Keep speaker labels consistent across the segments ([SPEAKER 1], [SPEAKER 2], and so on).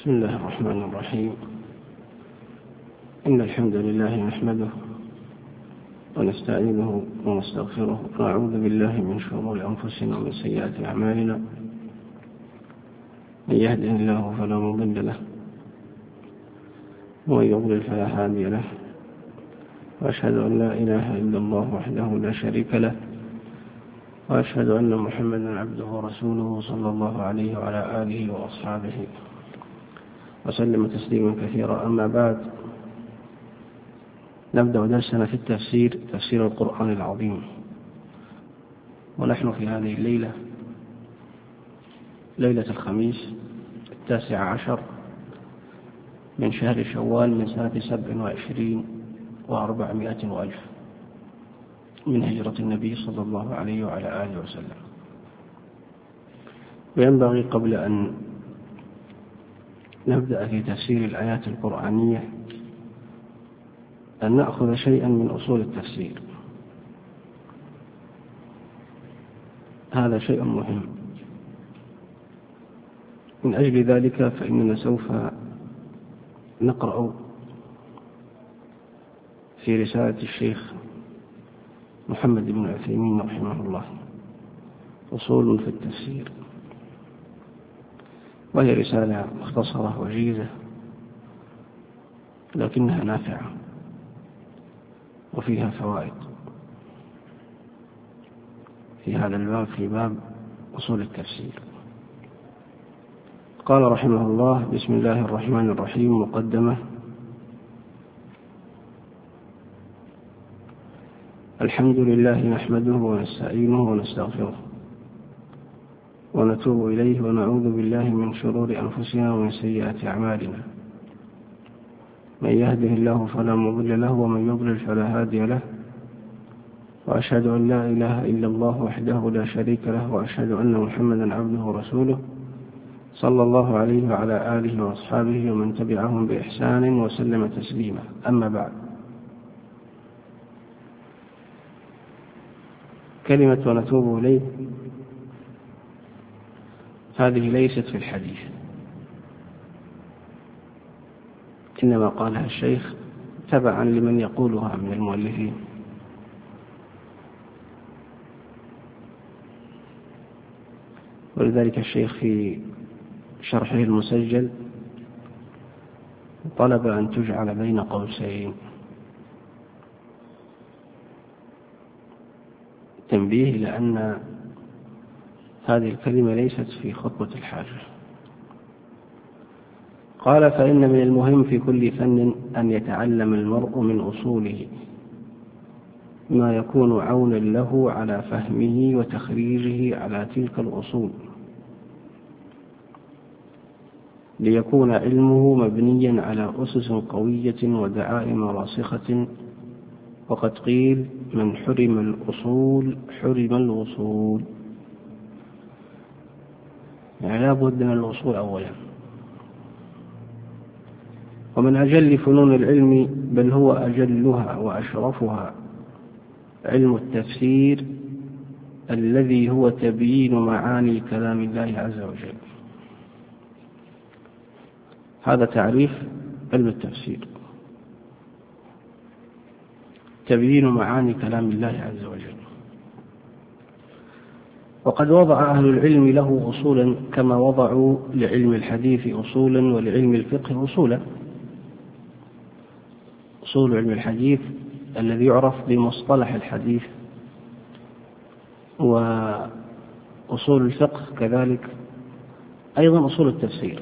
[SPEAKER 1] بسم الله الرحمن الرحيم. إن الحمد لله نحمده ونستعينه ونستغفره ونعوذ بالله من شرور أنفسنا ومن سيئات أعمالنا. من يهده الله فلا مضل له ومن يضلل فلا هادي له، وأشهد أن لا إله إلا الله وحده لا شريك له، وأشهد أن محمدا عبده ورسوله صلى الله عليه وعلى آله وأصحابه وسلم تسليما كثيرا. أما بعد، نبدأ درسنا في التفسير، تفسير القرآن العظيم، ونحن في هذه الليلة، ليلة الخميس 19 من شهر شوال من سنة 27 و400 وألف من هجرة النبي صلى الله عليه وعلى آله وسلم. وينبغي قبل أن نبدأ في تفسير الآيات القرآنية أن نأخذ شيئا من أصول التفسير. هذا شيء مهم. من أجل ذلك فإننا سوف نقرأ في رسالة الشيخ محمد بن عثيمين رحمه الله أصول في التفسير، وهي رسالة مختصرة وجيزة لكنها نافعة وفيها فوائد في هذا الباب، في باب أصول التفسير. قال رحمه الله: بسم الله الرحمن الرحيم. مقدمة. الحمد لله نحمده ونستعينه ونستغفره ونتوب إليه ونعوذ بالله من شرور أنفسنا ومن سيئات أعمالنا. من يهده الله فلا مضل له ومن يضلل فلا هادي له، وأشهد أن لا إله إلا الله وحده لا شريك له، وأشهد أن محمدا عبده ورسوله صلى الله عليه وعلى آله وأصحابه ومن تبعهم بإحسان وسلم تسليما. أما بعد، كلمة ونتوب إليه هذه ليست في الحديث، إنما قالها الشيخ تبعا لمن يقولها من المؤلفين. ولذلك الشيخ في شرحه المسجل طلب أن تجعل بين قوسين تنبيه، لأن هذه الكلمة ليست في خطبة الحاجة. قال: فإن من المهم في كل فن أن يتعلم المرء من أصوله ما يكون عونا له على فهمه وتخريجه على تلك الأصول، ليكون علمه مبنيا على أسس قوية ودعائم راسخة. وقد قيل: من حرم الأصول حرم الوصول. يعني لا بد من الوصول أولا. ومن أجل فنون العلم، بل هو أجلها وأشرفها، علم التفسير الذي هو تبيين معاني كلام الله عز وجل. هذا تعريف علم التفسير: تبيين معاني كلام الله عز وجل. وقد وضع أهل العلم له أصولا كما وضعوا لعلم الحديث أصولا ولعلم الفقه أصولا. أصول علم الحديث الذي يعرف بمصطلح الحديث، وأصول الفقه كذلك، أيضا أصول التفسير.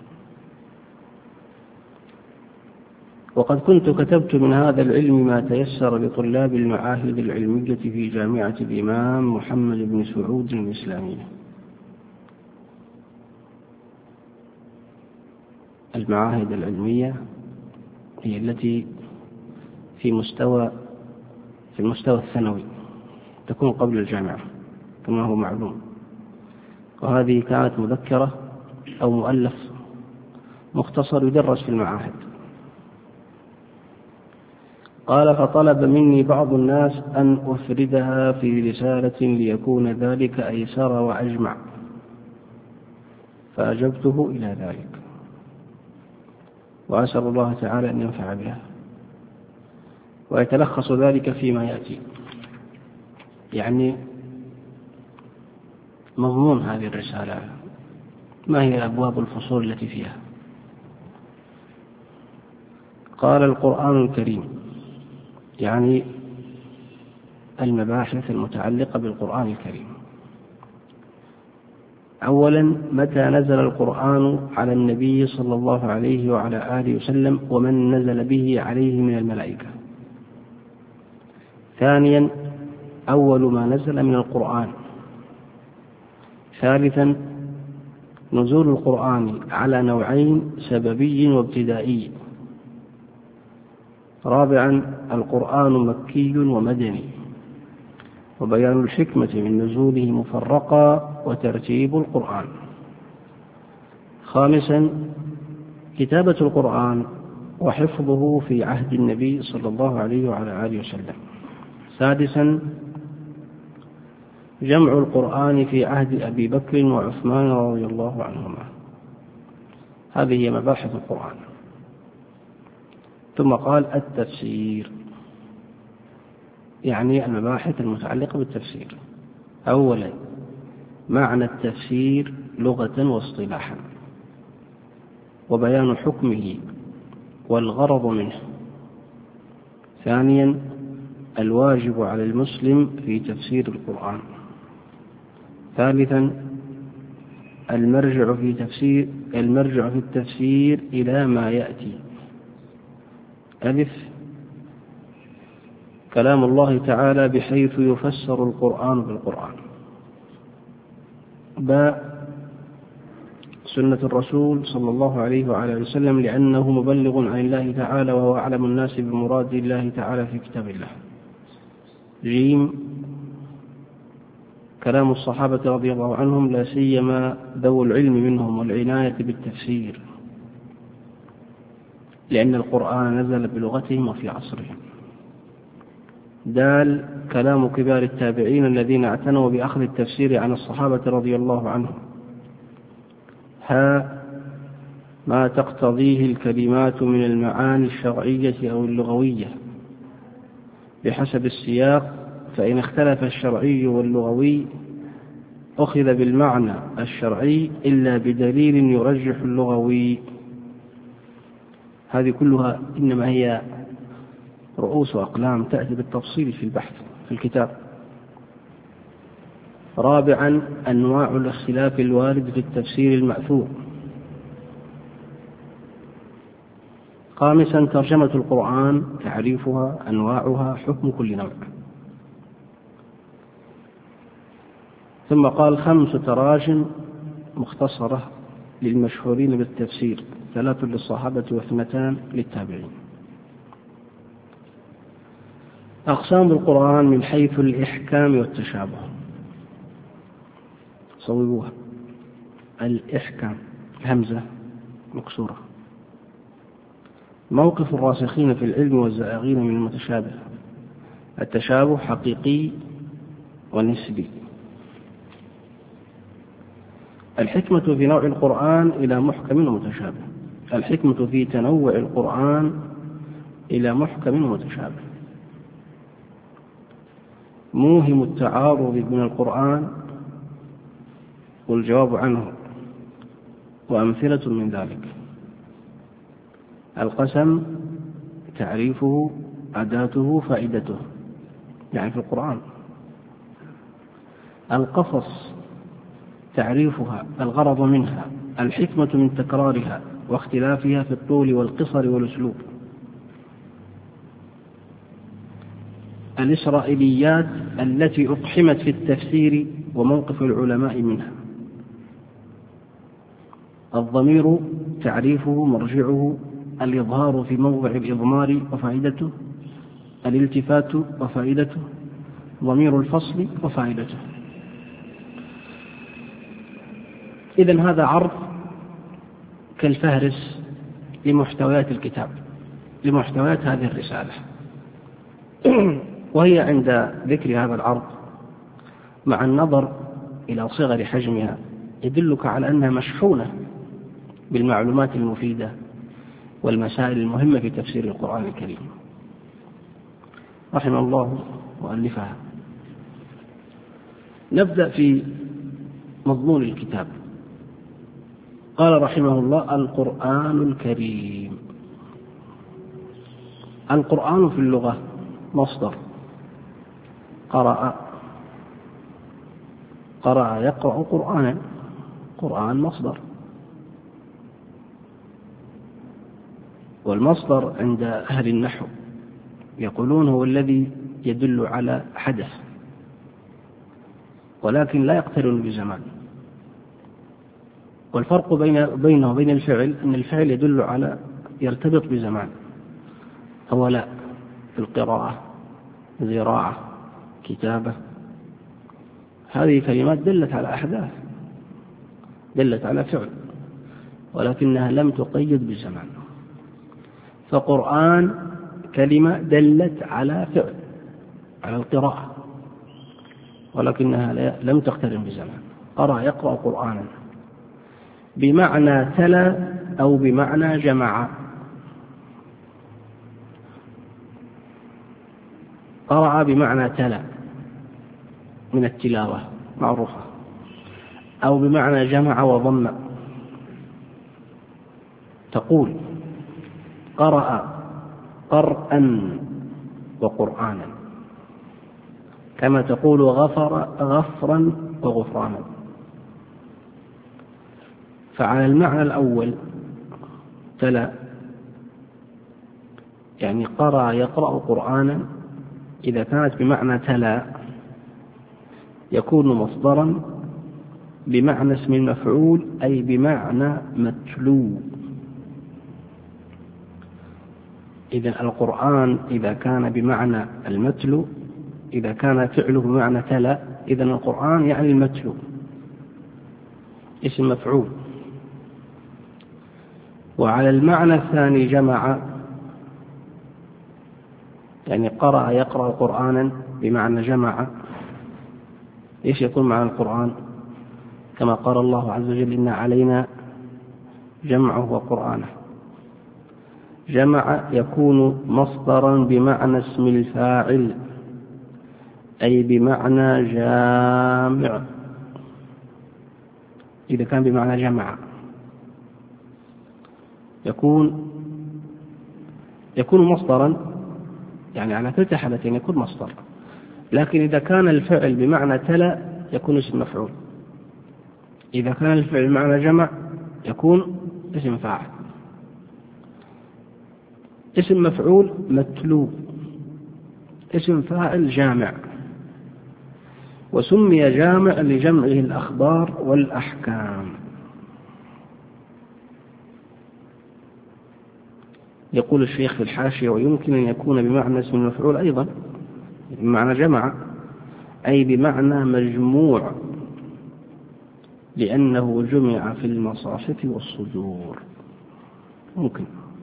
[SPEAKER 1] وقد كنت كتبت من هذا العلم ما تيسر لطلاب المعاهد العلمية في جامعة الإمام محمد بن سعود الإسلامية. المعاهد العلمية هي التي في المستوى الثانوي، تكون قبل الجامعة كما هو معلوم، وهذه كانت مذكرة أو مؤلف مختصر يدرس في المعاهد. قال: فطلب مني بعض الناس أن أفردها في رسالة ليكون ذلك أيسر وأجمع، فأجبته إلى ذلك. وأسأل الله تعالى أن ينفع بها. ويتلخص ذلك فيما يأتي، يعني مضمون هذه الرسالة، ما هي أبواب الفصول التي فيها. قال: القرآن الكريم، يعني المباحث المتعلقة بالقرآن الكريم. أولا، متى نزل القرآن على النبي صلى الله عليه وعلى آله وسلم ومن نزل به عليه من الملائكة. ثانيا، أول ما نزل من القرآن. ثالثا، نزول القرآن على نوعين: سببي وابتدائي. رابعا، القرآن مكي ومدني، وبيان الحكمة من نزوله مفرقا وترتيب القرآن. خامسا، كتابة القرآن وحفظه في عهد النبي صلى الله عليه وعلى آله وسلم. سادسا، جمع القرآن في عهد أبي بكر وعثمان رضي الله عنهما. هذه هي مباحث القرآن. ثم قال: التفسير، يعني المباحث المتعلقة بالتفسير. أولا، معنى التفسير لغة واصطلاحا، وبيان حكمه والغرض منه. ثانيا، الواجب على المسلم في تفسير القرآن. ثالثا، المرجع في التفسير إلى ما يأتي: ألف، كلام الله تعالى بحيث يفسر القرآن بالقرآن. باء، سنة الرسول صلى الله عليه وعلى آله وسلم لأنه مبلغ عن الله تعالى وهو أعلم الناس بمراد الله تعالى في كتاب الله. جيم، كلام الصحابة رضي الله عنهم لا سيما ذو العلم منهم والعناية بالتفسير، لأن القرآن نزل بلغتهم وفي عصرهم. دال، كلام كبار التابعين الذين اعتنوا بأخذ التفسير عن الصحابة رضي الله عنهم. ها، ما تقتضيه الكلمات من المعاني الشرعية أو اللغوية بحسب السياق، فإن اختلف الشرعي واللغوي أخذ بالمعنى الشرعي إلا بدليل يرجح اللغوي. هذه كلها إنما هي رؤوس أقلام تأتي بالتفصيل في البحث في الكتاب. رابعا، أنواع الاختلاف الوارد في التفسير المأثور. خامسا، ترجمة القرآن، تعريفها، أنواعها، حكم كل نوع. ثم قال: 5 تراجم مختصرة للمشهورين بالتفسير، 3 للصحابة و2 للتابعين. أقسام القرآن من حيث الإحكام والتشابه. صوبوها: الإحكام همزة مكسورة. موقف الراسخين في العلم والزائغين من المتشابه. التشابه حقيقي ونسبي. الحكمة في نوع القرآن إلى محكم ومتشابه. الحكمة في تنوع القرآن إلى محكم ومتشابه. موهم التعارض من القرآن والجواب عنه وأمثلة من ذلك. القسم، تعريفه، أداته، فائدته، يعني في القرآن. القصص، تعريفها، الغرض منها، الحكمة من تكرارها واختلافها في الطول والقصر والأسلوب. الإسرائيليات التي أقحمت في التفسير وموقف العلماء منها. الضمير، تعريفه، مرجعه، الإظهار في موضع الإضمار وفائدته، الالتفات وفائدته، ضمير الفصل وفائدته. إذن هذا عرض كالفهرس لمحتويات الكتاب، لمحتويات هذه الرسالة. وهي عند ذكر هذا العرض مع النظر إلى صغر حجمها يدلك على أنها مشحونة بالمعلومات المفيدة والمسائل المهمة في تفسير القرآن الكريم رحمه الله مؤلفها. نبدأ في مضمون الكتاب. قال رحمه الله: القرآن الكريم. القرآن في اللغة مصدر قرأ يقرأ قرآنا، قرآن مصدر، والمصدر عند أهل النحو يقولون هو الذي يدل على حدث ولكن لا يقترن بزمان. والفرق بينه وبين الفعل أن الفعل يدل على يرتبط بزمان، هو لا، في القراءة، زراعة، كتابة، هذه كلمات دلت على أحداث، دلت على فعل، ولكنها لم تقيد بالزمان. فقرآن كلمة دلت على فعل، على القراءة، ولكنها لم تقترن بزمان. قرأ يقرأ قرآنا بمعنى تلا أو بمعنى جمع. قرأ بمعنى تلا من التلاوة معروفة، أو بمعنى جمع وضم. تقول قرأ قرأا وقرآنا، كما تقول غفرا وغفرانا. فعلى المعنى الأول تلا يعني قرأ يقرأ قرآنا، إذا كانت بمعنى تلا يكون مصدرا بمعنى اسم المفعول، أي بمعنى متلو. إذن القرآن إذا كان بمعنى المتلو، إذا كان فعله بمعنى تلا، إذن القرآن يعني المتلو، اسم مفعول. وعلى المعنى الثاني جمع، يعني قرأ يقرأ قرآنا بمعنى جمع. إيش يكون معنى القرآن؟ كما قال الله عز وجل: إن علينا جمعه وقرآنه. جمع يكون مصدرا بمعنى اسم الفاعل، أي بمعنى جامع. إذا كان بمعنى جمع يكون مصدرا، يعني على كلتا حالتين يكون مصدر. لكن إذا كان الفعل بمعنى تلا يكون اسم مفعول، إذا كان الفعل بمعنى جمع يكون اسم فاعل. اسم مفعول متلو، اسم فاعل جامع، وسمي جامع لجمعه الأخبار والأحكام. يقول الشيخ في الحاشية: ويمكن أن يكون بمعنى اسم المفعول أيضا، بمعنى جمع، أي بمعنى مجموع، لأنه جمع في المصاحف والصدور. ممكن،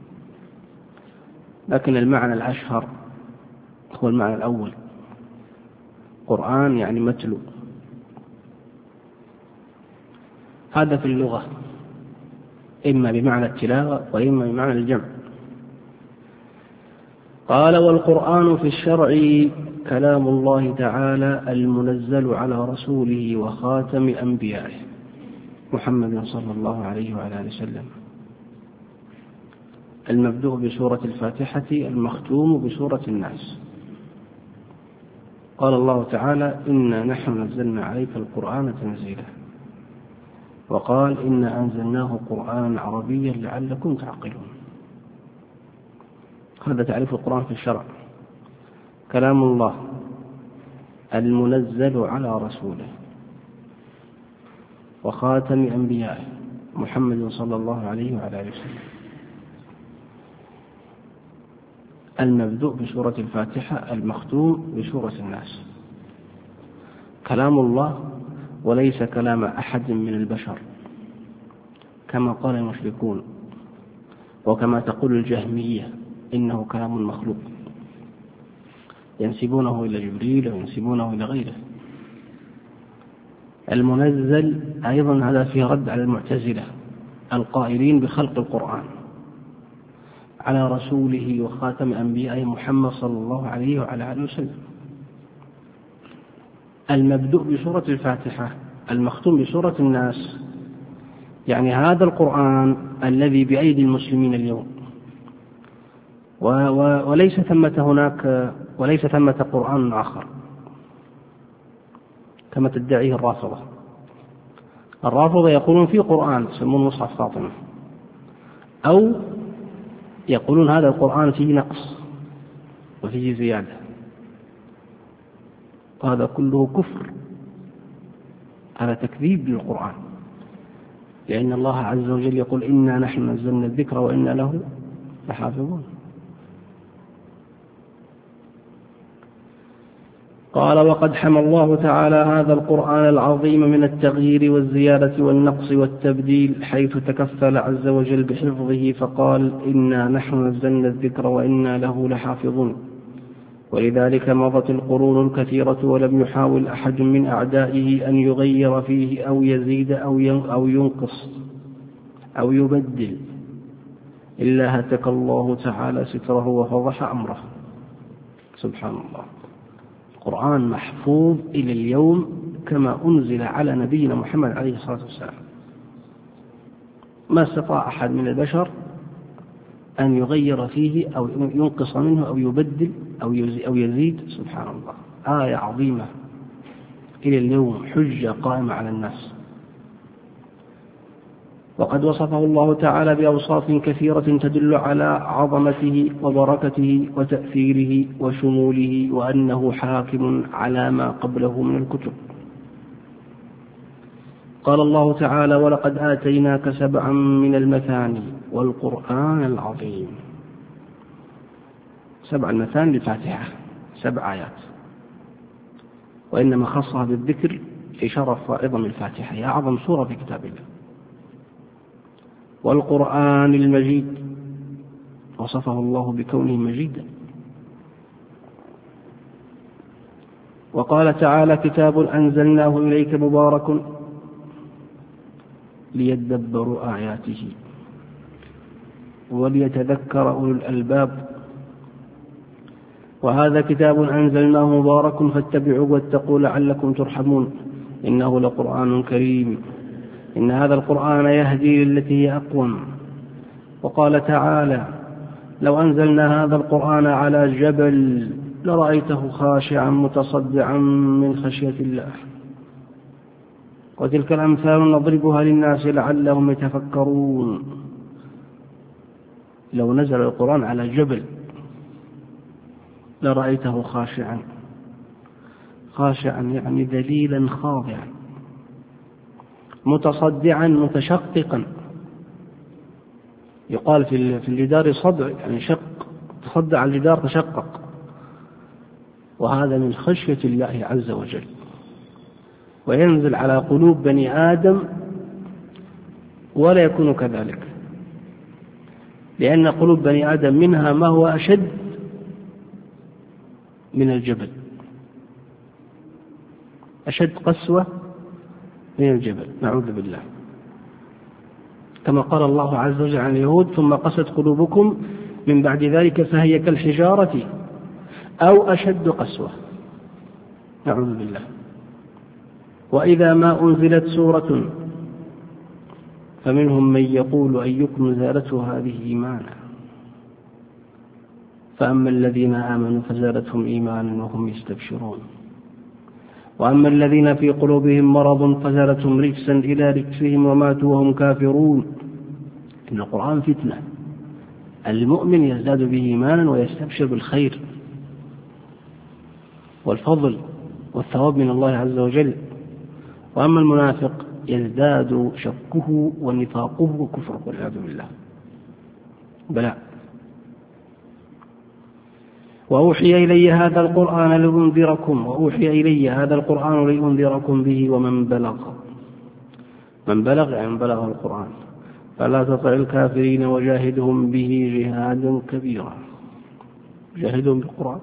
[SPEAKER 1] لكن المعنى الأشهر هو المعنى الأول، قرآن يعني متلو. هذا في اللغة إما بمعنى التلاوة وإما بمعنى الجمع. قال: والقرآن في الشرع كلام الله تعالى المنزل على رسوله وخاتم أنبيائه محمد صلى الله عليه وعلى آله وسلم، المبدوء بسورة الفاتحة، المختوم بسورة الناس. قال الله تعالى: إنا نحن نزلنا عليك القرآن تنزيلا. وقال: إنا أنزلناه قرآنا عربيا لعلكم تعقلون. هذا تعريف القرآن في الشرع: كلام الله المنزل على رسوله وخاتم أنبيائه محمد صلى الله عليه وعلى آله وسلم، المبدوء بسورة الفاتحة، المختوم بسورة الناس. كلام الله وليس كلام أحد من البشر كما قال المشركون، وكما تقول الجهمية إنه كلام مخلوق، ينسبونه إلى جبريل وينسبونه إلى غيره. المنزل أيضا هذا فيه رد على المعتزلة القائلين بخلق القرآن، على رسوله وخاتم أنبيائه محمد صلى الله عليه وعلى آله وسلم. المبدوء بسورة الفاتحة المختوم بسورة الناس، يعني هذا القرآن الذي بأيدي المسلمين اليوم، وليس ثمة قرآن آخر كما تدعيه الرافضة. الرافضة يقولون في قرآن يسمونه مصحف فاطمة، أو يقولون هذا القرآن فيه نقص وفيه زيادة، وهذا كله كفر، هذا تكذيب للقرآن، لأن الله عز وجل يقول إنا نحن نزلنا الذكر وإنا له لحافظون. قال وقد حمى الله تعالى هذا القرآن العظيم من التغيير والزيادة والنقص والتبديل، حيث تكفل عز وجل بحفظه فقال إنا نحن نزلنا الذكر وإنا له لحافظون. ولذلك مضت القرون الكثيرة ولم يحاول أحد من أعدائه أن يغير فيه أو يزيد أو ينقص أو يبدل، إلا هتك الله تعالى ستره وفضح أمره. سبحان الله. القرآن محفوظ إلى اليوم كما أنزل على نبينا محمد عليه الصلاة والسلام، ما استطاع أحد من البشر أن يغير فيه أو ينقص منه أو يبدل أو يزيد. سبحان الله. آية عظيمة إلى اليوم، حجة قائمة على الناس. وقد وصفه الله تعالى بأوصاف كثيرة تدل على عظمته وبركته وتأثيره وشموله، وأنه حاكم على ما قبله من الكتب. قال الله تعالى ولقد آتيناك 7 من المثاني والقرآن العظيم. 7 المثاني للفاتحة 7 آيات، وإنما خصها بالذكر لشرف وعظم الفاتحة، هي أعظم سورة في كتاب الله. والقرآن المجيد وصفه الله بكونه مجيدا. وقال تعالى كتاب أنزلناه إليك مبارك ليدبروا آياته وليتذكر أولو الألباب. وهذا كتاب أنزلناه مبارك فاتبعوه واتقوا لعلكم ترحمون، إنه لقرآن كريم، إن هذا القرآن يهدي للتي هي أقوم. وقال تعالى لو أنزلنا هذا القرآن على جبل لرأيته خاشعا متصدعا من خشية الله. وتلك الأمثال نضربها للناس لعلهم يتفكرون. لو نزل القرآن على جبل لرأيته خاشعا، خاشعا يعني ذليلا خاضعا، متصدعا متشققا. يقال في الجدار صدع، يعني شق، تصدع الجدار تشقق، وهذا من خشية الله عز وجل. وينزل على قلوب بني آدم ولا يكون كذلك، لأن قلوب بني آدم منها ما هو أشد من الجبل، أشد قسوة من الجبل، نعوذ بالله. كما قال الله عز وجل عن اليهود ثم قست قلوبكم من بعد ذلك فهي كالحجارة أو أشد قسوة، نعوذ بالله. وإذا ما أنزلت سورة فمنهم من يقول أيكم زادته هذه إيمانا، فأما الذين آمنوا فزادتهم إيمانا وهم يستبشرون، وأما الذين في قلوبهم مرض فزادتهم رجسا إلى رجسهم وماتوا وهم كافرون. إن القرآن فتنة، المؤمن يزداد به إيمانا ويستبشر بالخير والفضل والثواب من الله عز وجل، وأما المنافق يزداد شكه ونفاقه وكفره والعياذ بالله. بلى. وأوحي إلي هذا القرآن لأنذركم به ومن بلغ. من بلغ يعني بلغ القرآن، فلا تطع الكافرين وجاهدهم به جهادا كبيرا، جاهدهم بالقرآن.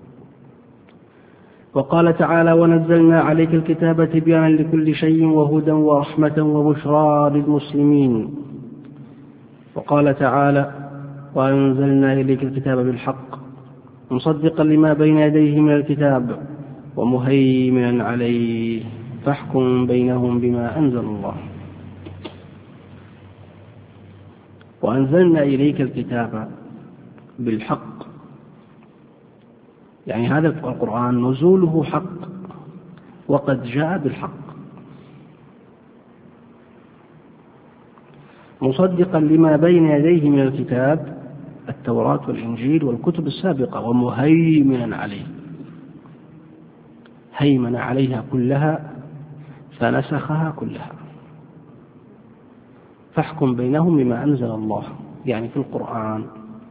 [SPEAKER 1] وقال تعالى ونزلنا عليك الكتاب تبيانا لكل شيء وهدى ورحمة وبشرى للمسلمين. وقال تعالى وأنزلنا إليك الكتاب بالحق مصدقا لما بين يديه من الكتاب ومهيمنا عليه فاحكم بينهم بما أنزل الله. وأنزلنا إليك الكتاب بالحق، يعني هذا القرآن نزوله حق وقد جاء بالحق مصدقا لما بين يديه من الكتاب التوراة والإنجيل والكتب السابقة ومهيمنا عليه، هيمن عليها كلها فنسخها كلها. فاحكم بينهم بما أنزل الله، يعني في القرآن.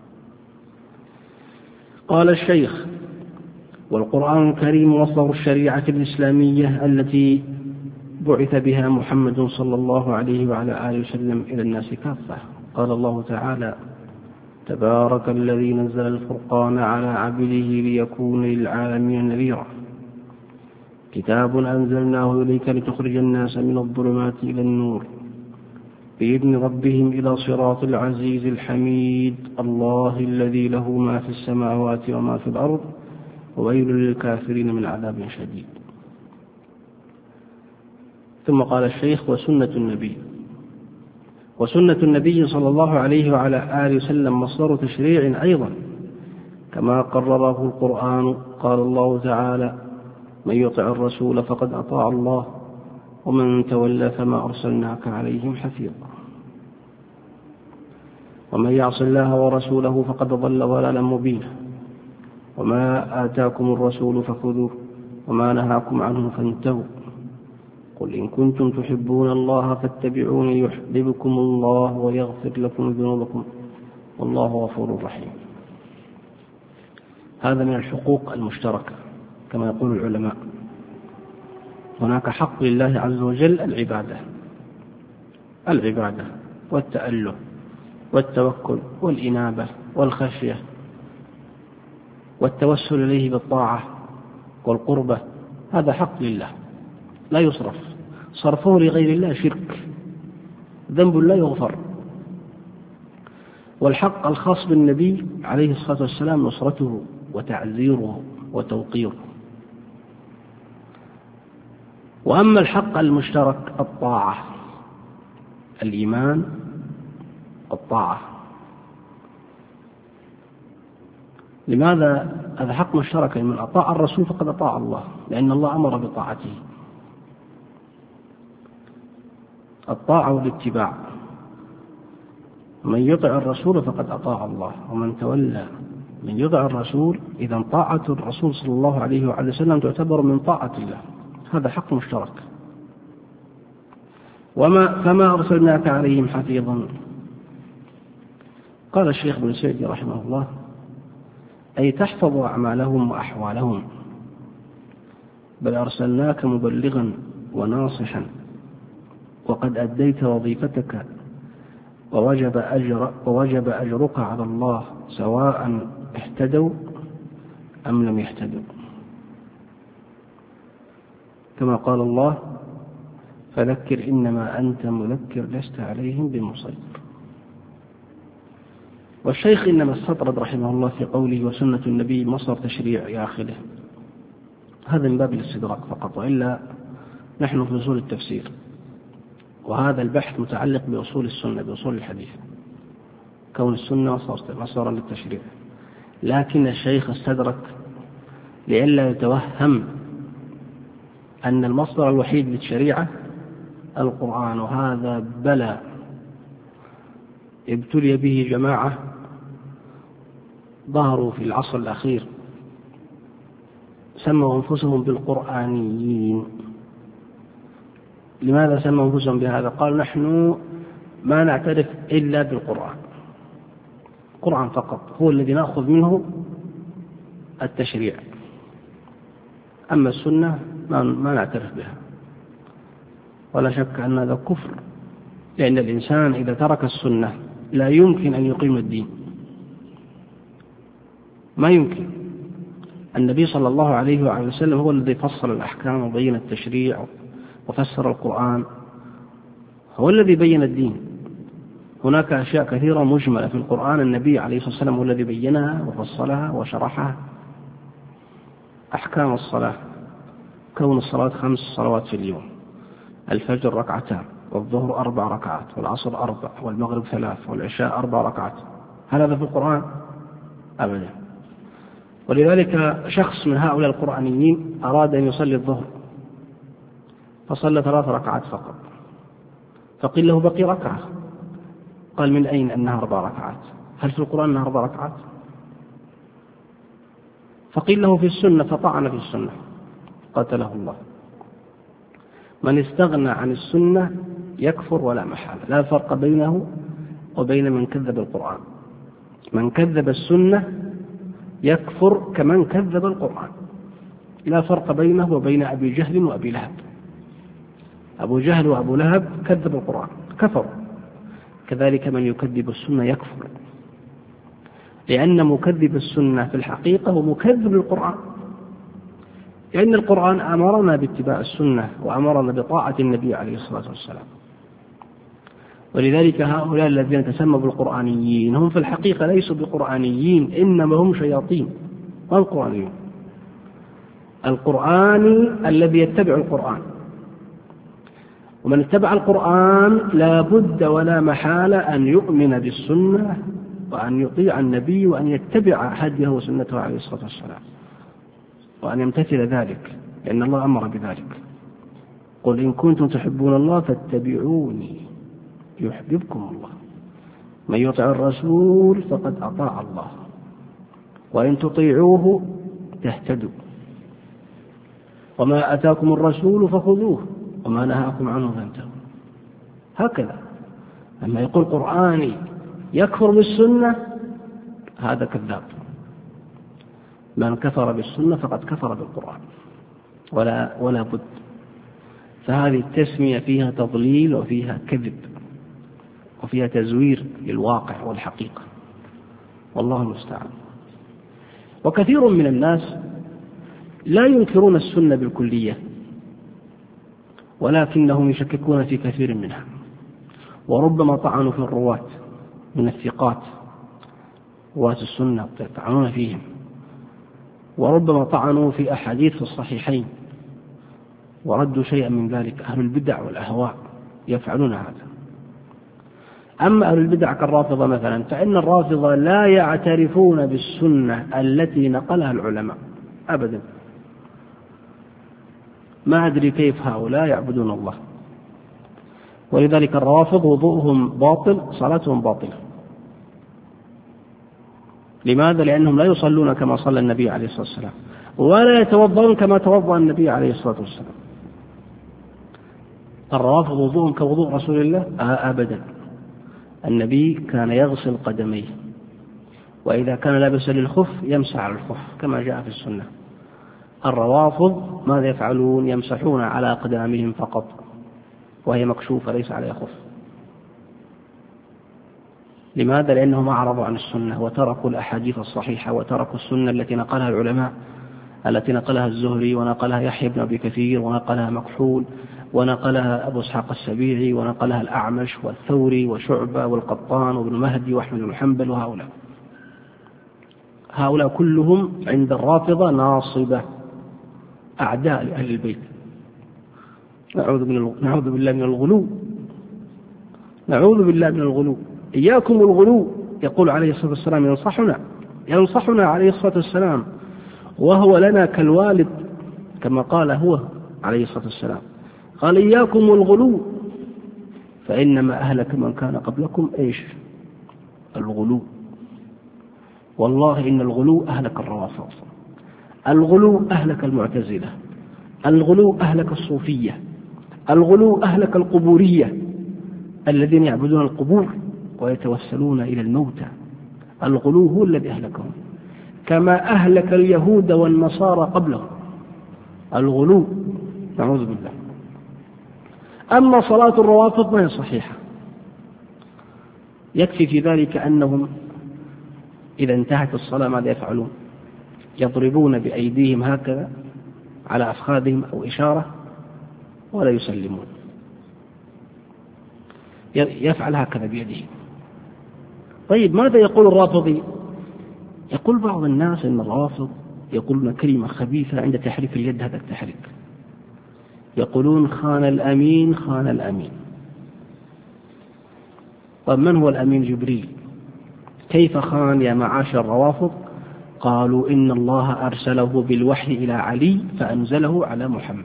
[SPEAKER 1] قال الشيخ: والقرآن الكريم مصدر الشريعة الإسلامية التي بعث بها محمد صلى الله عليه وعلى آله وسلم إلى الناس كافة. قال الله تعالى: تبارك الذي نزل الفرقان على عبده ليكون للعالمين نذيرا، كتاب أنزلناه إليك لتخرج الناس من الظلمات إلى النور بإذن ربهم إلى صراط العزيز الحميد، الله الذي له ما في السماوات وما في الأرض وويل للكافرين من عذاب شديد. ثم قال الشيخ: وسنة النبي. وسنة النبي صلى الله عليه وعلى آله وسلم مصدر تشريع أيضا كما قرره القرآن. قال الله تعالى: من يطع الرسول فقد أطاع الله ومن تولى فما أرسلناك عليهم حفيظا. ومن يعص الله ورسوله فقد ضل ضلالا مبينا. وما آتاكم الرسول فخذوه وما نهاكم عنه فانتهوا. قل إن كنتم تحبون الله فاتبعوني يحببكم الله ويغفر لكم ذنوبكم والله غفور رحيم. هذا من الحقوق المشتركة كما يقول العلماء. هناك حق لله عز وجل العبادة والتأله والتوكل والإنابة والخشية والتوسل إليه بالطاعة والقربة، هذا حق لله لا يصرف، صرفه لغير الله شرك، ذنب لا يغفر. والحق الخاص بالنبي عليه الصلاة والسلام نصرته وتعزيره وتوقيره. وأما الحق المشترك الطاعة، الإيمان الطاعة. لماذا هذا حق مشترك؟ من أطاع الرسول فقد أطاع الله، لأن الله أمر بطاعته. الطاعة والاتباع، من يطع الرسول فقد أطاع الله ومن تولى. من يطع الرسول، إذا طاعة الرسول صلى الله عليه وعلى وسلم تعتبر من طاعة الله، هذا حق مشترك. فما أرسلناك عليهم حفيظا. قال الشيخ ابن سعدي رحمه الله: أي تحفظ أعمالهم وأحوالهم، بل أرسلناك مبلغا وناصحا وقد أديت وظيفتك ووجب أجرك على الله سواء اهتدوا أم لم يهتدوا، كما قال الله: فذكر إنما أنت مذكر لست عليهم بمسيطر. والشيخ إنما استطرد رحمه الله في قوله وسنة النبي مصدر تشريع إلى آخره، هذا من باب الاستدراك فقط، وإلا نحن في أصول التفسير، وهذا البحث متعلق بأصول السنة، بأصول الحديث، كون السنة مصدرا للتشريع. لكن الشيخ استدرك لئلا يتوهم أن المصدر الوحيد للشريعة القرآن، وهذا بلى ابتلي به جماعة ظهروا في العصر الأخير سموا أنفسهم بالقرآنيين. لماذا سموا أنفسهم بهذا؟ قال: نحن ما نعترف إلا بالقرآن، القرآن فقط هو الذي نأخذ منه التشريع، أما السنة ما نعترف بها. ولا شك أن هذا كفر، لأن الإنسان إذا ترك السنة لا يمكن أن يقيم الدين، ما يمكن. النبي صلى الله عليه وعلى وسلم هو الذي فصل الأحكام وبين التشريع وفسر القرآن، هو الذي بين الدين، هناك أشياء كثيرة مجملة في القرآن النبي عليه الصلاة والسلام هو الذي بينها وفصلها وشرحها. أحكام الصلاة، كون الصلاة 5 صلوات في اليوم، الفجر 2 ركعتان، والظهر 4 ركعات، والعصر 4، والمغرب 3، والعشاء 4 ركعات. هل هذا في القرآن؟ أبدا. ولذلك شخص من هؤلاء القرآنيين أراد أن يصلي الظهر فصلى 3 ركعات فقط، فقيل له بقي ركعة، قال من أين أنها 4 ركعات؟ هل في القرآن أنها 4 ركعات؟ فقيل له في السنة، فطعن في السنة قتله الله. من استغنى عن السنة يكفر ولا محالة، لا فرق بينه وبين من كذب القرآن. من كذب السنة يكفر كمن كذب القرآن، لا فرق بينه وبين أبي جهل وأبي لهب. أبو جهل وأبو لهب كذب القرآن كفر، كذلك من يكذب السنة يكفر، لأن مكذب السنة في الحقيقة هو مكذب القرآن، لأن القرآن أمرنا باتباع السنة وأمرنا بطاعة النبي عليه الصلاة والسلام. ولذلك هؤلاء الذين تسموا بالقرآنيين هم في الحقيقة ليسوا بقرآنيين، إنما هم شياطين. ما القرآنيون؟ القرآني الذي يتبع القرآن، ومن اتبع القرآن لا بد ولا محالة أن يؤمن بالسنة وأن يطيع النبي وأن يتبع هديه وسنته عليه الصلاة والسلام وأن يمتثل ذلك، لأن الله أمر بذلك. قل إن كنتم تحبون الله فاتبعوني يحببكم الله، من يطع الرسول فقد أطاع الله، وإن تطيعوه تهتدوا، وما أتاكم الرسول فخذوه وما نهاكم عنه فانتهوا. هكذا. لما يقول قرآني يكفر بالسنة هذا كذاب. من كفر بالسنة فقد كفر بالقرآن ولا بد. فهذه التسمية فيها تضليل وفيها كذب وفيها تزوير للواقع والحقيقة، والله المستعان. وكثير من الناس لا ينكرون السنة بالكلية، ولكنهم يشككون في كثير منها، وربما طعنوا في الرواة من الثقات، رواة السنة يطعنون فيهم، وربما طعنوا في أحاديث في الصحيحين وردوا شيئا من ذلك. أهل البدع والأهواء يفعلون هذا. أما أهل البدع كالرافضة مثلا، فإن الرافضة لا يعترفون بالسنة التي نقلها العلماء أبدا. ما أدري كيف هؤلاء يعبدون الله. ولذلك الروافض وضوءهم باطل، صلاتهم باطلة. لماذا؟ لأنهم لا يصلون كما صلى النبي عليه الصلاة والسلام، ولا يتوضؤون كما توضأ النبي عليه الصلاة والسلام. الروافض وضوءهم كوضوء رسول الله؟ أبدا. النبي كان يغسل قدميه، وإذا كان لابسا للخف يمسح على الخف كما جاء في السنة. الروافض ماذا يفعلون؟ يمسحون على أقدامهم فقط وهي مكشوفة ليس عليها خف. لماذا؟ لأنهم أعرضوا عن السنة وتركوا الأحاديث الصحيحة وتركوا السنة التي نقلها العلماء، التي نقلها الزهري ونقلها يحيى بن أبي كثير ونقلها مكحول ونقلها أبو إسحاق السبيعي ونقلها الأعمش والثوري وشعبة والقطان وابن مهدي وأحمد بن حنبل. هؤلاء كلهم عند الرافضة ناصبة، أعداء لأهل البيت. نعوذ بالله من الغلو، نعوذ بالله من الغلو. إياكم الغلو. يقول عليه الصلاة والسلام ينصحنا عليه الصلاة والسلام وهو لنا كالوالد، كما قال هو عليه الصلاة والسلام، قال إياكم الغلو فإنما أهلك من كان قبلكم إيش؟ الغلو. والله إن الغلو أهلك الروافض، الغلو أهلك المعتزلة، الغلو أهلك الصوفية، الغلو أهلك القبورية الذين يعبدون القبور ويتوسلون إلى الموتى. الغلو هو الذي أهلكهم، كما أهلك اليهود والنصارى قبلهم الغلو، نعوذ بالله. أما صلاة الروافض ما هي صحيحة. يكفي في ذلك أنهم إذا انتهت الصلاة ماذا يفعلون؟ يضربون بأيديهم هكذا على أفخاذهم أو إشارة ولا يسلمون، يفعل هكذا بيده طيب ماذا يقول الرافضي؟ يقول بعض الناس إن الرافض يقولون كلمة خبيثة عند تحريك اليد هذا التحريك، يقولون خان الأمين خان الأمين. طب من هو الأمين؟ جبريل. كيف خان يا معاشر الروافض؟ قالوا إن الله أرسله بالوحي إلى علي فأنزله على محمد.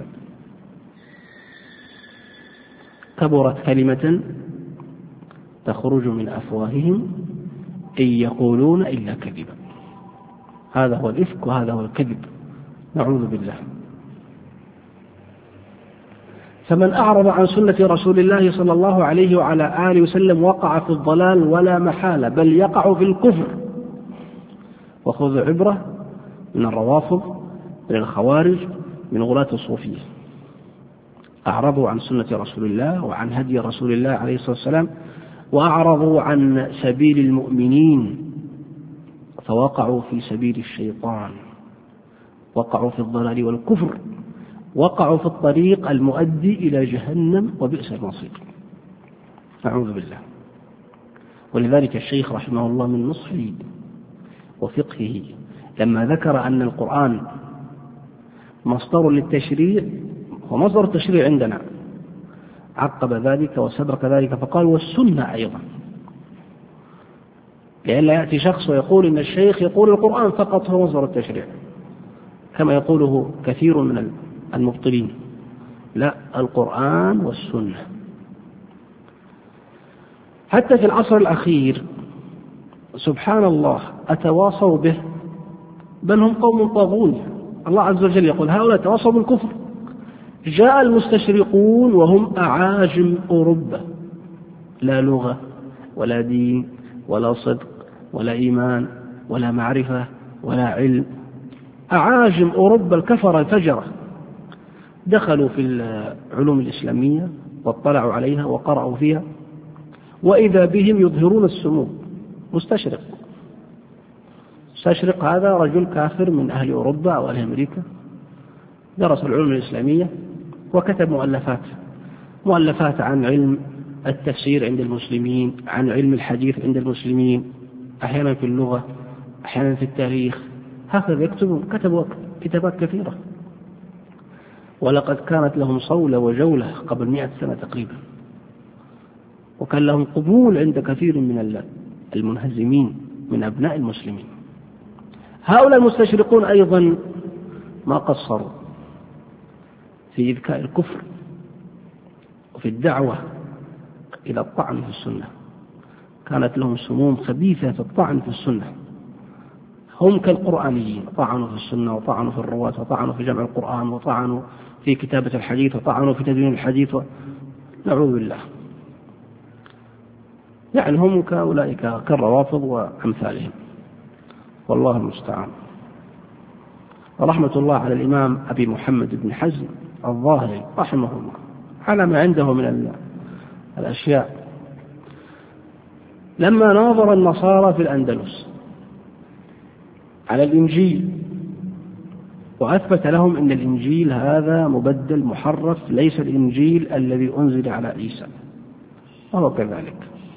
[SPEAKER 1] كبرت كلمة تخرج من أفواههم إن يقولون إلا كذبا. هذا هو الإفك وهذا هو الكذب، نعوذ بالله. فمن أعرض عن سنة رسول الله صلى الله عليه وعلى آله وسلم وقع في الضلال ولا محالة، بل يقع في الكفر. وخذ عبرة من الروافض، من الخوارج، من غلاة الصوفية، أعرضوا عن سنة رسول الله وعن هدي رسول الله عليه الصلاة والسلام، وأعرضوا عن سبيل المؤمنين فوقعوا في سبيل الشيطان، وقعوا في الضلال والكفر، وقعوا في الطريق المؤدي إلى جهنم وبئس المصير، أعوذ بالله. ولذلك الشيخ رحمه الله من نصحه وفقهه لما ذكر أن القرآن مصدر للتشريع ومصدر التشريع عندنا، عقب ذلك وسبق ذلك فقال والسنة أيضا، لئلا يأتي شخص ويقول إن الشيخ يقول القرآن فقط هو مصدر التشريع كما يقوله كثير من المبطلين. لا، القرآن والسنة. حتى في العصر الأخير سبحان الله أتواصوا به، بل هم قوم طاغون. الله عز وجل يقول هؤلاء تواصوا بالكفر. جاء المستشرقون وهم أعاجم أوروبا، لا لغة ولا دين ولا صدق ولا إيمان ولا معرفة ولا علم، أعاجم أوروبا الكفر الفجرة، دخلوا في العلوم الإسلامية واطلعوا عليها وقرأوا فيها، وإذا بهم يظهرون السمو. مستشرق هذا رجل كافر من أهل أوروبا أو أهل أمريكا، درس العلوم الإسلامية وكتب مؤلفات عن علم التفسير عند المسلمين، عن علم الحديث عند المسلمين، أحيانا في اللغة، أحيانا في التاريخ، هكذا يكتبون. كتبوا كتابات كثيرة، ولقد كانت لهم صولة وجولة قبل 100 سنة تقريبا، وكان لهم قبول عند كثير من المنهزمين من أبناء المسلمين. هؤلاء المستشرقون أيضا ما قصروا في إذكاء الكفر وفي الدعوة إلى الطعن في السنة، كانت لهم سموم خبيثة في الطعن في السنة. هم كالقرآنيين، طعنوا في السنة وطعنوا في الرواة وطعنوا في جمع القرآن وطعنوا في كتابة الحديث وطعنوا في تدوين الحديث نعوذ بالله. يعني هم كأولئك كالروافض وأمثالهم، والله المستعان. ورحمة الله على الإمام أبي محمد بن حزم الظاهري رحمه الله على ما عنده من الأشياء. لما ناظر النصارى في الأندلس على الإنجيل وأثبت لهم أن الإنجيل هذا مبدل محرف، ليس الإنجيل الذي أنزل على عيسى، وهو كذلك،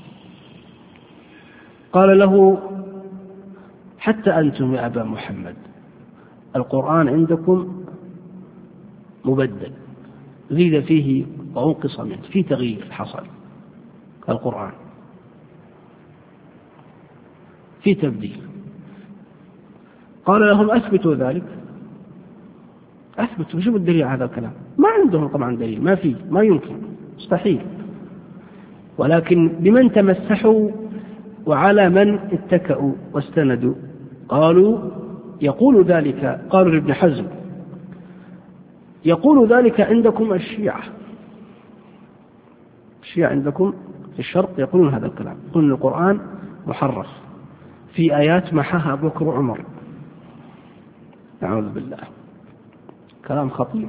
[SPEAKER 1] قال له حتى أنتم يا أبا محمد القرآن عندكم مبدل، زيد فيه وأنقص منه، في تغيير حصل، القرآن في تبديل. قال لهم أثبتوا ذلك، أثبتوا. شوفوا الدليل على هذا الكلام، ما عندهم طبعا دليل، ما فيه، ما يمكن، مستحيل. ولكن بمن تمسحوا وعلى من اتكأوا واستندوا؟ قالوا يقول ذلك، قالوا لابن حزم يقول ذلك عندكم الشيعة عندكم في الشرق يقولون هذا الكلام، يقولون القرآن محرف في آيات محاها أبو بكر وعمر، نعوذ بالله، كلام خطير.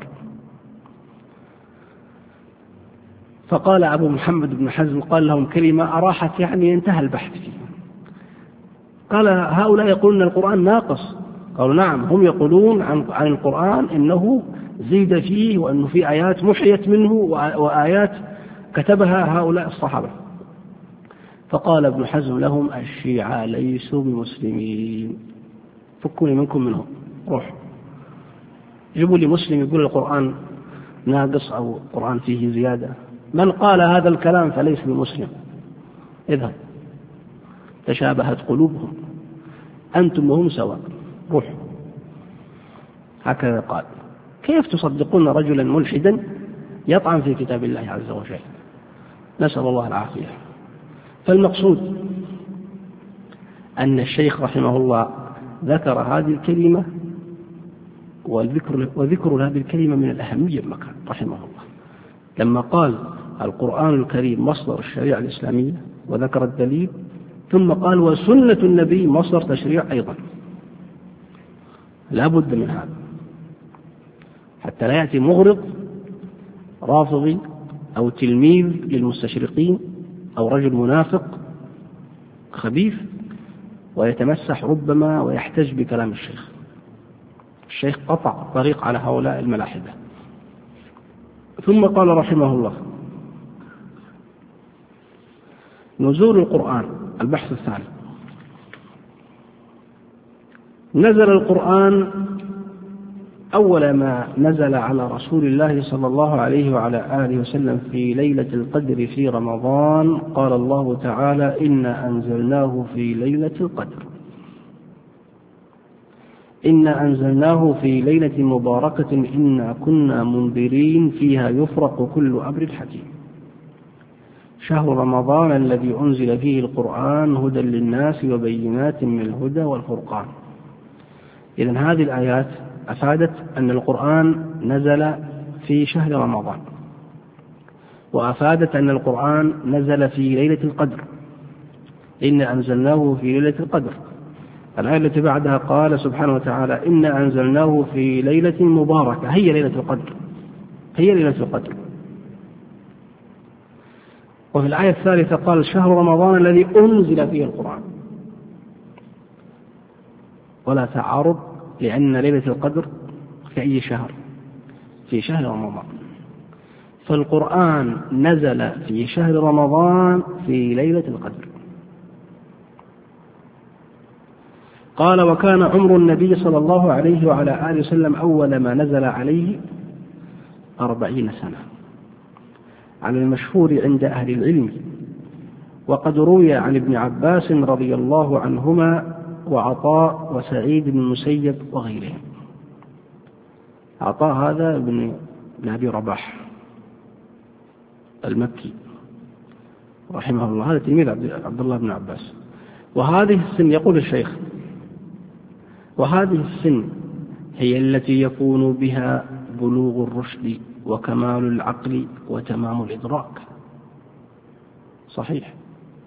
[SPEAKER 1] فقال أبو محمد بن حزم قال لهم كلمة أراحت يعني انتهى البحث فيه. قال هؤلاء يقولون القرآن ناقص. قالوا نعم، هم يقولون عن القرآن إنه زيد فيه وأنه في آيات محيت منه وآيات كتبها هؤلاء الصحابة. فقال ابن حزم لهم: الشيعة ليسوا بمسلمين، فكوني منهم، روح جيبوا لي مسلم يقول القرآن ناقص أو القرآن فيه زيادة، من قال هذا الكلام فليس بمسلم، اذهب، تشابهت قلوبهم، أنتم وهم سواء، روح. هكذا قال. كيف تصدقون رجلا ملحدا يطعن في كتاب الله عز وجل؟ نسأل الله العافية. فالمقصود أن الشيخ رحمه الله ذكر هذه الكلمة، وذكر هذه الكلمة من الأهمية بمكان رحمه الله، لما قال القرآن الكريم مصدر الشريعة الإسلامية وذكر الدليل، ثم قال وسنة النبي مصدر تشريع أيضا. لا بد من هذا حتى لا يأتي مغرض رافضي أو تلميذ للمستشرقين أو رجل منافق خبيث ويتمسح ربما ويحتج بكلام الشيخ. الشيخ قطع الطريق على هؤلاء الملاحدة. ثم قال رحمه الله: نزول القرآن. البحث الثاني: نزل القرآن أول ما نزل على رسول الله صلى الله عليه وعلى آله وسلم في ليلة القدر في رمضان. قال الله تعالى: إنا أنزلناه في ليلة القدر، إنا أنزلناه في ليلة مباركة إنا كنا منذرين فيها يفرق كل أمر حكيم. شهر رمضان الذي أنزل فيه القرآن هدى للناس وبينات من الهدى والفرقان. إذن هذه الآيات أفادت أن القرآن نزل في شهر رمضان، وأفادت أن القرآن نزل في ليلة القدر، إنا أنزلناه في ليلة القدر. الآية التي بعدها قال سبحانه وتعالى: إنا أنزلناه في ليلة مباركة، هي ليلة القدر، هي ليلة القدر. وفي الآية الثالثة قال: شهر رمضان الذي أنزل فيه القرآن. ولا تعارض، لأن ليلة القدر في أي شهر؟ في شهر رمضان. فالقرآن نزل في شهر رمضان في ليلة القدر. قال: وكان عمر النبي صلى الله عليه وعلى آله وسلم أول ما نزل عليه 40 سنة على المشهور عند أهل العلم. وقد روي عن ابن عباس رضي الله عنهما وعطاء وسعيد بن المسيب وغيرهم. عطاء هذا ابن أبي رباح المكي رحمه الله، هذا تلميذ عبد الله بن عباس. وهذه السن، يقول الشيخ، وهذه السن هي التي يكون بها بلوغ الرشد وكمال العقل وتمام الإدراك. صحيح،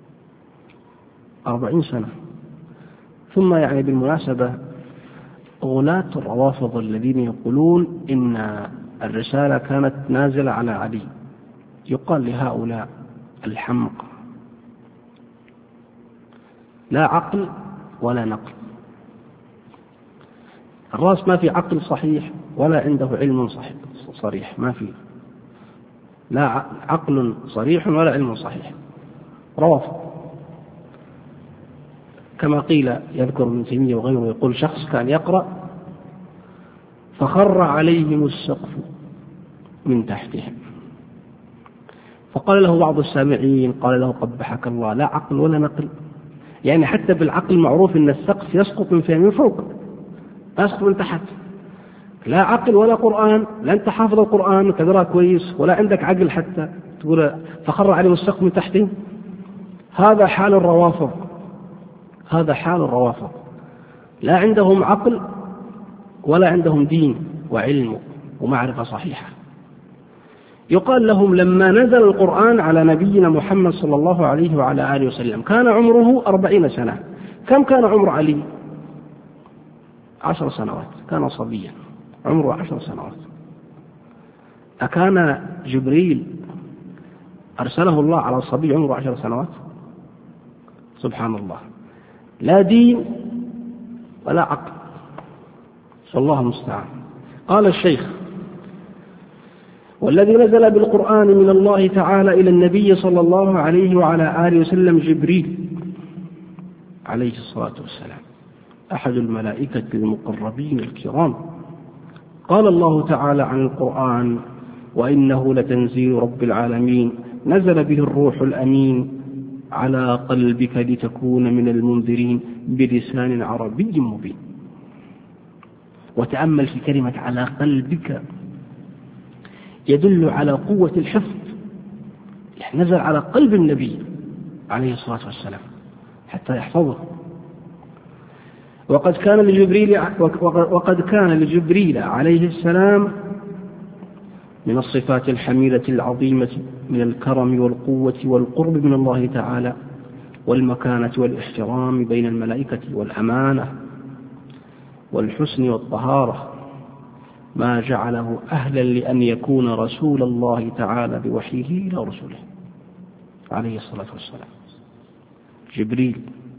[SPEAKER 1] 40 سنة. ثم يعني بالمناسبة غلاة الروافض الذين يقولون إن الرسالة كانت نازلة على علي، يقال لهؤلاء الحمق: لا عقل ولا نقل. الراس ما في عقل صحيح ولا عنده علم صريح، ما في، لا عقل صريح ولا علم صحيح، روافض. كما قيل، يذكر ابن تيمية وغيره، يقول: شخص كان يقرأ فخر عليهم السقف من تحتهم، فقال له بعض السامعين، قال له: قبحك الله، لا عقل ولا نقل. يعني حتى بالعقل معروف أن السقف يسقط من فوق، يسقط من تحت. لا عقل ولا قرآن، لا أنت حافظ القرآن وتدرى كويس ولا عندك عقل حتى تقول فخر عليهم السقف من تحتهم. هذا حال الروافض، هذا حال الروافض، لا عندهم عقل ولا عندهم دين وعلم ومعرفة صحيحة. يقال لهم: لما نزل القرآن على نبينا محمد صلى الله عليه وعلى آله وسلم كان عمره 40 سنة. كم كان عمر علي؟ 10 سنوات، كان صبيا عمره 10 سنوات. أكان جبريل أرسله الله على صبي عمره 10 سنوات؟ سبحان الله. لا دين ولا عقل، والله المستعان. قال الشيخ: والذي نزل بالقرآن من الله تعالى إلى النبي صلى الله عليه وعلى آله وسلم جبريل عليه الصلاة والسلام، أحد الملائكة المقربين الكرام. قال الله تعالى عن القرآن: وإنه لتنزيل رب العالمين نزل به الروح الأمين على قلبك لتكون من المنذرين بلسان عربي مبين. وتأمل في كلمة على قلبك، يدل على قوة الحفظ، نزل على قلب النبي عليه الصلاة والسلام حتى يحفظه. وقد كان لجبريل عليه السلام من الصفات الحميدة العظيمة من الكرم والقوة والقرب من الله تعالى والمكانة والاحترام بين الملائكة والأمانة والحسن والطهارة، ما جعله أهلا لأن يكون رسول الله تعالى بوحيه إلى رسوله عليه الصلاة والسلام. جبريل،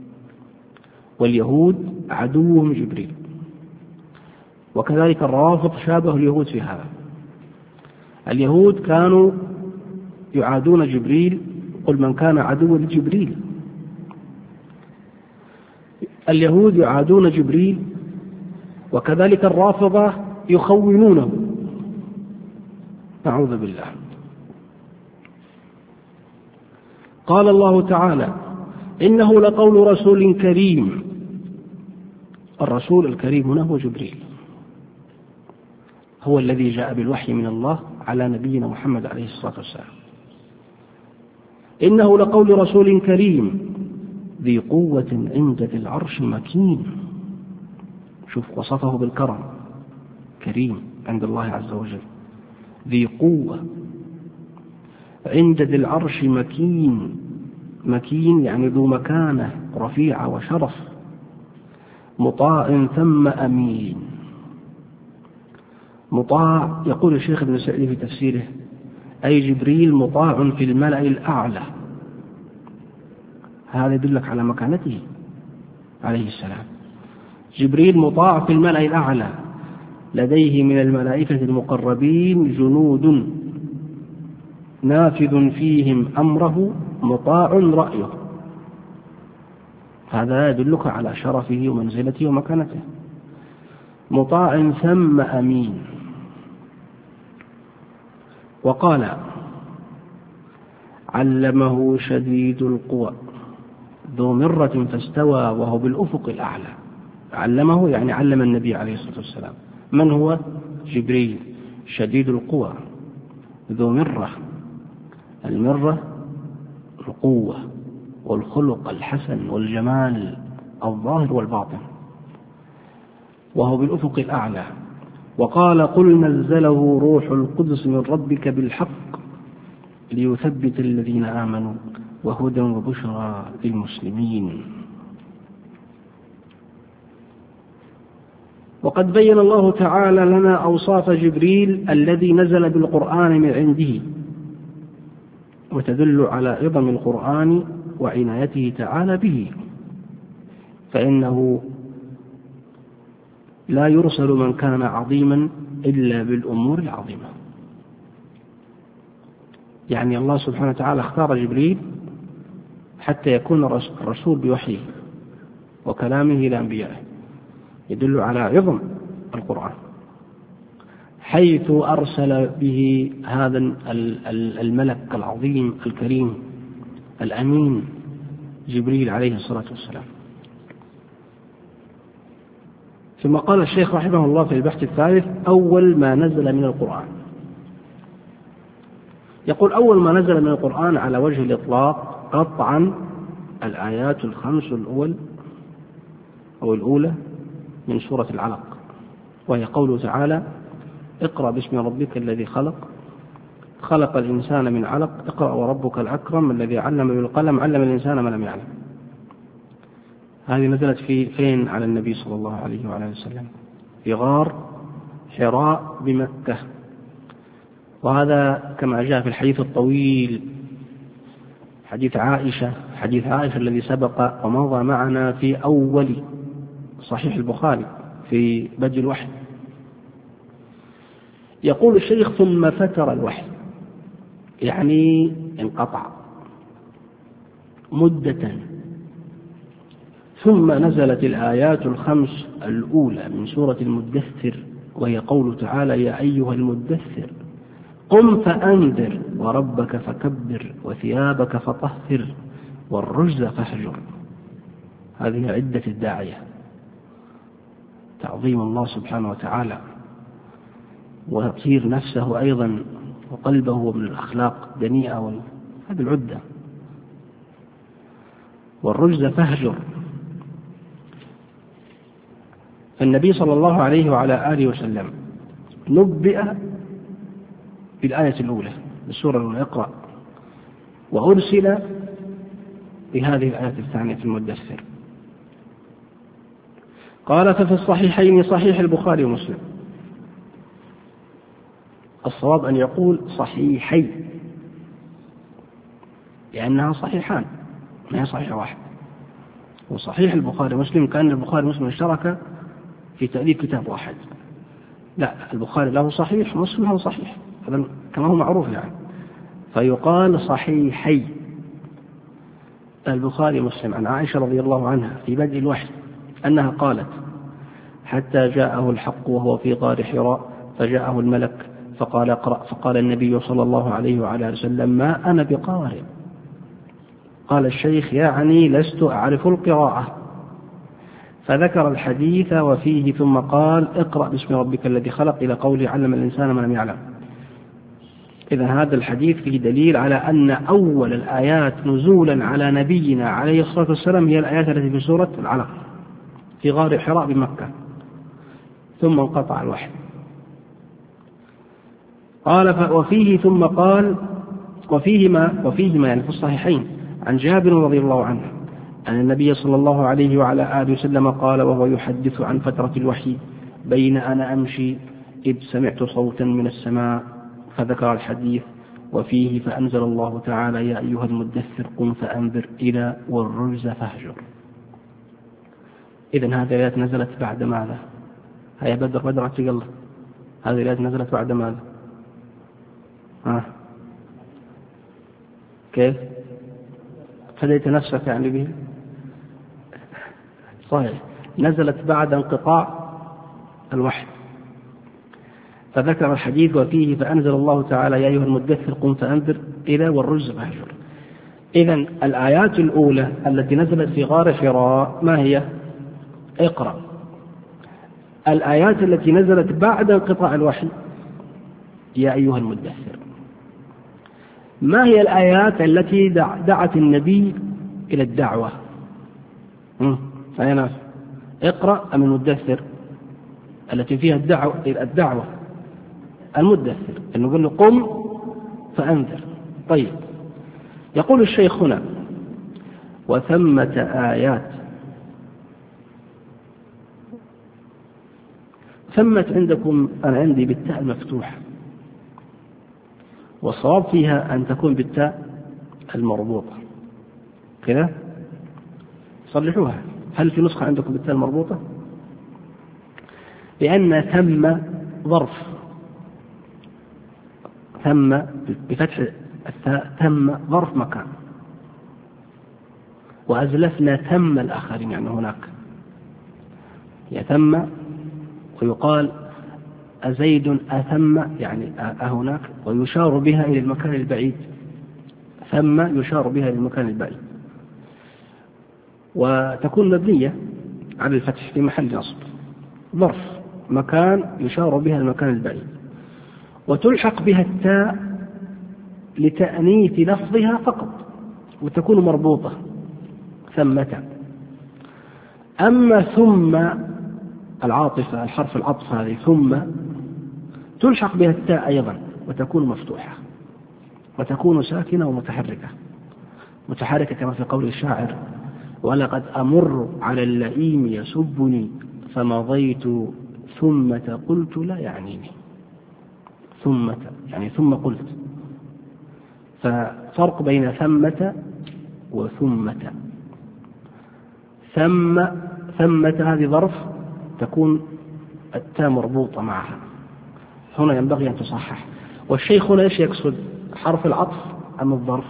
[SPEAKER 1] واليهود عدوهم جبريل، وكذلك الروافض شابه اليهود في هذا. اليهود كانوا يعادون جبريل، قل من كان عدوا لجبريل. اليهود يعادون جبريل، وكذلك الرافضة يخونونه، نعوذ بالله. قال الله تعالى: إنه لقول رسول كريم. الرسول الكريم هنا هو جبريل، هو الذي جاء بالوحي من الله على نبينا محمد عليه الصلاة والسلام. إنه لقول رسول كريم ذي قوة عند ذي العرش مكين. شوف، وصفه بالكرم، كريم عند الله عز وجل، ذي قوة عند ذي العرش مكين. مكين يعني ذو مكانة رفيعة وشرف، مطاع ثم أمين. مطاع، يقول الشيخ ابن سعدي في تفسيره: أي جبريل مطاع في الملأ الأعلى. هذا يدلك على مكانته عليه السلام. جبريل مطاع في الملأ الأعلى، لديه من الملائكة المقربين جنود نافذ فيهم أمره مطاع رأيه. هذا يدلك على شرفه ومنزلته ومكانته. مطاع ثم أمين. وقال: علمه شديد القوى ذو مرة فاستوى وهو بالأفق الأعلى. علمه يعني علم النبي عليه الصلاة والسلام. من هو؟ جبريل، شديد القوى ذو مرة. المرة القوة والخلق الحسن والجمال الظاهر والباطن، وهو بالأفق الأعلى. وقال: قل نزله روح القدس من ربك بالحق ليثبت الذين آمنوا وهدى وبشرى للمسلمين. وقد بين الله تعالى لنا أوصاف جبريل الذي نزل بالقرآن من عنده، وتدل على عظم القرآن وعنايته تعالى به، فإنه لا يرسل من كان عظيما إلا بالأمور العظيمة. يعني الله سبحانه وتعالى اختار جبريل حتى يكون الرسول بوحيه وكلامه لأنبيائه، يدل على عظم القرآن، حيث أرسل به هذا الملك العظيم الكريم الأمين جبريل عليه الصلاة والسلام. ثم قال الشيخ رحمه الله في البحث الثالث: أول ما نزل من القرآن. يقول: أول ما نزل من القرآن على وجه الإطلاق قطعا الآيات الخمس الأولى من سورة العلق، وهي قوله تعالى: اقرأ باسم ربك الذي خلق، خلق الإنسان من علق، اقرأ وربك الأكرم الذي علم بالقلم، علم الإنسان ما لم يعلم. هذه نزلت فين على النبي صلى الله عليه وعلى وسلم؟ في غار حراء بمكة. وهذا كما جاء في الحديث الطويل، حديث عائشة الذي سبق ومضى معنا في أول صحيح البخاري في بدء الوحي.
[SPEAKER 2] يقول الشيخ ثم فتر الوحي، يعني انقطع مدة، ثم نزلت الآيات الخمس الأولى من سورة المدثر، وهي قوله تعالى: يا أيها المدثر قم فأنذر وربك فكبر وثيابك فطهر والرجز فاهجر. هذه عدة الداعية، تعظيم الله سبحانه وتعالى وتطهير نفسه أيضا وقلبه من الأخلاق الدنيئة، هذه العدة. والرجز فاهجر. فالنبي صلى الله عليه وعلى آله وسلم نبئ بالآية الأولى بالسورة الأولى اقرأ، وأرسل بهذه الآية الثانية في المدثر. قال: ففي الصحيحين صحيح البخاري ومسلم. الصواب أن يقول صحيحي، لأنها صحيحان، ما هي صحيح واحد. وصحيح البخاري ومسلم كأن البخاري ومسلم اشترك في تأليف كتاب واحد. لا، البخاري له صحيح ومسلم له صحيح، هذا كما هو معروف يعني. فيقال صحيحي البخاري ومسلم عن عائشة رضي الله عنها في بدء الوحي أنها قالت: حتى جاءه الحق وهو في غار حراء فجاءه الملك فقال: اقرأ. فقال النبي صلى الله عليه وعلى وسلم: ما أنا بقارئ. قال الشيخ: يعني لست أعرف القراءة. فذكر الحديث وفيه ثم قال: اقرأ باسم ربك الذي خلق إلى قوله: علم الإنسان ما لم يعلم. إذا هذا الحديث فيه دليل على أن أول الآيات نزولا على نبينا عليه الصلاة والسلام هي الآيات التي في سورة العلق في غار حراء بمكة، ثم انقطع الوحي. قال: وفيه ثم قال: وفيهما يعني في الصحيحين عن جابر رضي الله عنه أن النبي صلى الله عليه وعلى آله وسلم قال وهو يحدث عن فترة الوحي: بين أنا أمشي إذ سمعت صوتا من السماء، فذكر الحديث وفيه: فأنزل الله تعالى: يا أيها المدثر قم فأنذر إلى والرجز فاهجر. إذن هذه الآيات نزلت بعد ماذا؟ هيا بدر تقل، هذه الآيات نزلت بعد ماذا؟ كيف؟ فديت نفسك يعني به؟ صحيح، نزلت بعد انقطاع الوحي. فذكر الحديث وفيه: فأنزل الله تعالى: يا أيها المدثر قم فأنذر إلى والرجز فاهجر. إذن الآيات الأولى التي نزلت في غار حراء ما هي؟ اقرأ. الآيات التي نزلت بعد انقطاع الوحي: يا أيها المدثر. ما هي الآيات التي دعت النبي إلى الدعوة؟ أي ناس اقرأ أم المدثر؟ التي فيها الدعوة المدثر، نقول له قم فأنذر. طيب، يقول الشيخ هنا: وثمة آيات. ثمت عندكم، أنا عندي بالتاء المفتوحة، والصواب فيها أن تكون بالتاء المربوطة كذا. صلحوها، هل في نسخة عندكم بالتاء المربوطة؟ لأن ثم ظرف، ثم بفتح الثاء، ثم ظرف مكان، وأزلفنا ثم الآخرين، يعني هناك يثم، ويقال أزيد أثم يعني هناك، ويشار بها إلى المكان البعيد. ثم يشار بها إلى المكان البعيد، وتكون مبنية على الفتح في محل نصب، ظرف مكان يشار بها المكان البعيد، وتلحق بها التاء لتأنيث لفظها فقط، وتكون مربوطة ثمة. أما ثم العاطفة، الحرف العطف هذه ثم، تلحق بها التاء أيضا وتكون مفتوحة، وتكون ساكنة ومتحركة، متحركة كما في قول الشاعر: ولقد أمر على اللئيم يسبني فمضيت ثمة قلت لا يعنيني. ثمة يعني ثم قلت، ففرق بين ثمة وثمة. ثمة هذه ظرف تكون التاء مربوطة معها، هنا ينبغي أن تصحح. والشيخ هنا إيش يقصد؟ حرف العطف أم الظرف؟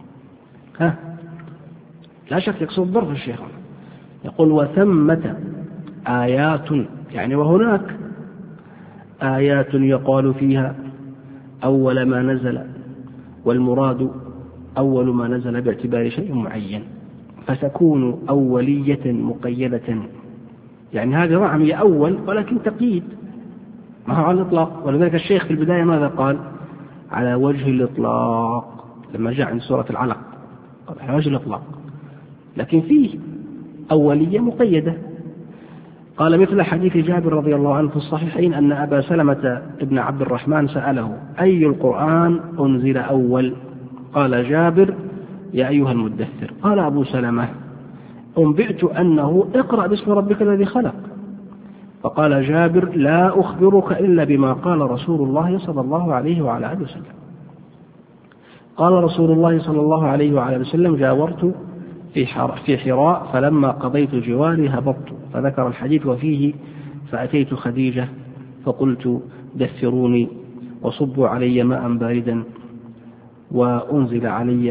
[SPEAKER 2] لا شك يقصد الظرف الشيخ هنا. يقول وثمة آيات، يعني وهناك آيات يقال فيها أول ما نزل، والمراد أول ما نزل باعتبار شيء معين، فتكون أولية مقيدة. يعني هذه نعم هي أول ولكن تقييد، ما هو على الإطلاق. ولذلك الشيخ في البداية ماذا قال؟ على وجه الإطلاق لما جاء عند سورة العلق، على وجه الإطلاق، لكن فيه أولية مقيدة. قال مثل حديث جابر رضي الله عنه في الصحيحين أن أبا سلمة ابن عبد الرحمن سأله أي القرآن أنزل أول؟ قال جابر يا أيها المدثر. قال أبو سلمة أنبئت أنه اقرأ باسم ربك الذي خلق. فقال جابر لا أخبرك إلا بما قال رسول الله صلى الله عليه وعلى آله وسلم. قال رسول الله صلى الله عليه وعلى آله وسلم جاورت في حراء فلما قضيت جواري هبطت، فذكر الحديث وفيه فأتيت خديجة فقلت دثروني وصبوا علي ماء باردا وأنزل علي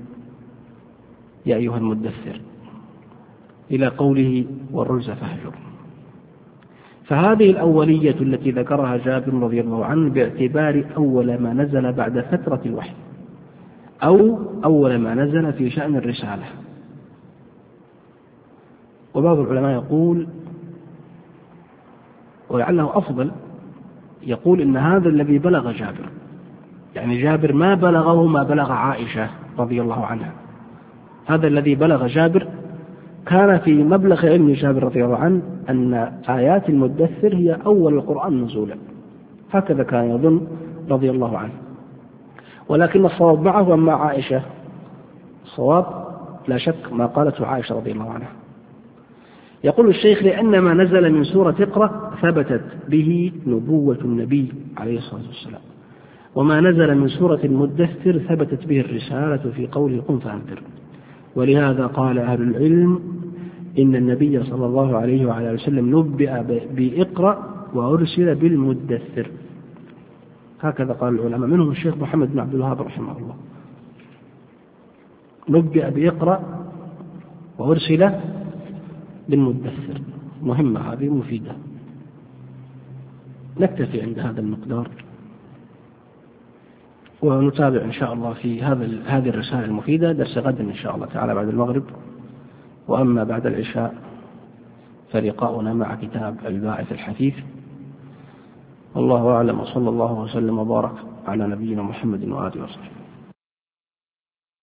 [SPEAKER 2] يا أيها المدثر إلى قوله والرجز فاهجر. فهذه الأولية التي ذكرها جابر رضي الله عنه باعتبار أول ما نزل بعد فترة الوحي، أو أول ما نزل في شأن الرسالة. وبعض العلماء يقول ولعله أفضل يقول إن هذا الذي بلغ جابر، يعني جابر ما بلغه ما بلغ عائشة رضي الله عنها، هذا الذي بلغ جابر كان في مبلغ علم جابر رضي الله عنه أن آيات المدثر هي أول القرآن نزولا، هكذا كان يظن رضي الله عنه. ولكن الصواب معه ومع عائشة الصواب لا شك ما قالته عائشة رضي الله عنها. يقول الشيخ لأن ما نزل من سورة اقرأ ثبتت به نبوة النبي عليه الصلاة والسلام، وما نزل من سورة المدثر ثبتت به الرسالة في قوله قم فأنذر. ولهذا قال أهل العلم إن النبي صلى الله عليه وعلى وسلم نبئ بإقرأ وأرسل بالمدثر، هكذا قال العلماء منهم الشيخ محمد بن عبد الوهاب رحمه الله، نبئ بإقرأ وأرسل بالمدثر. مهمة هذه مفيدة. نكتفي عند هذا المقدار ونتابع إن شاء الله في هذه الرسالة المفيدة درس غدا إن شاء الله تعالى بعد المغرب. وأما بعد العشاء فلقاؤنا مع كتاب الباعث الحثيث. والله أعلم، وصلى الله وسلم وبارك على نبينا محمد وآله وصحبه.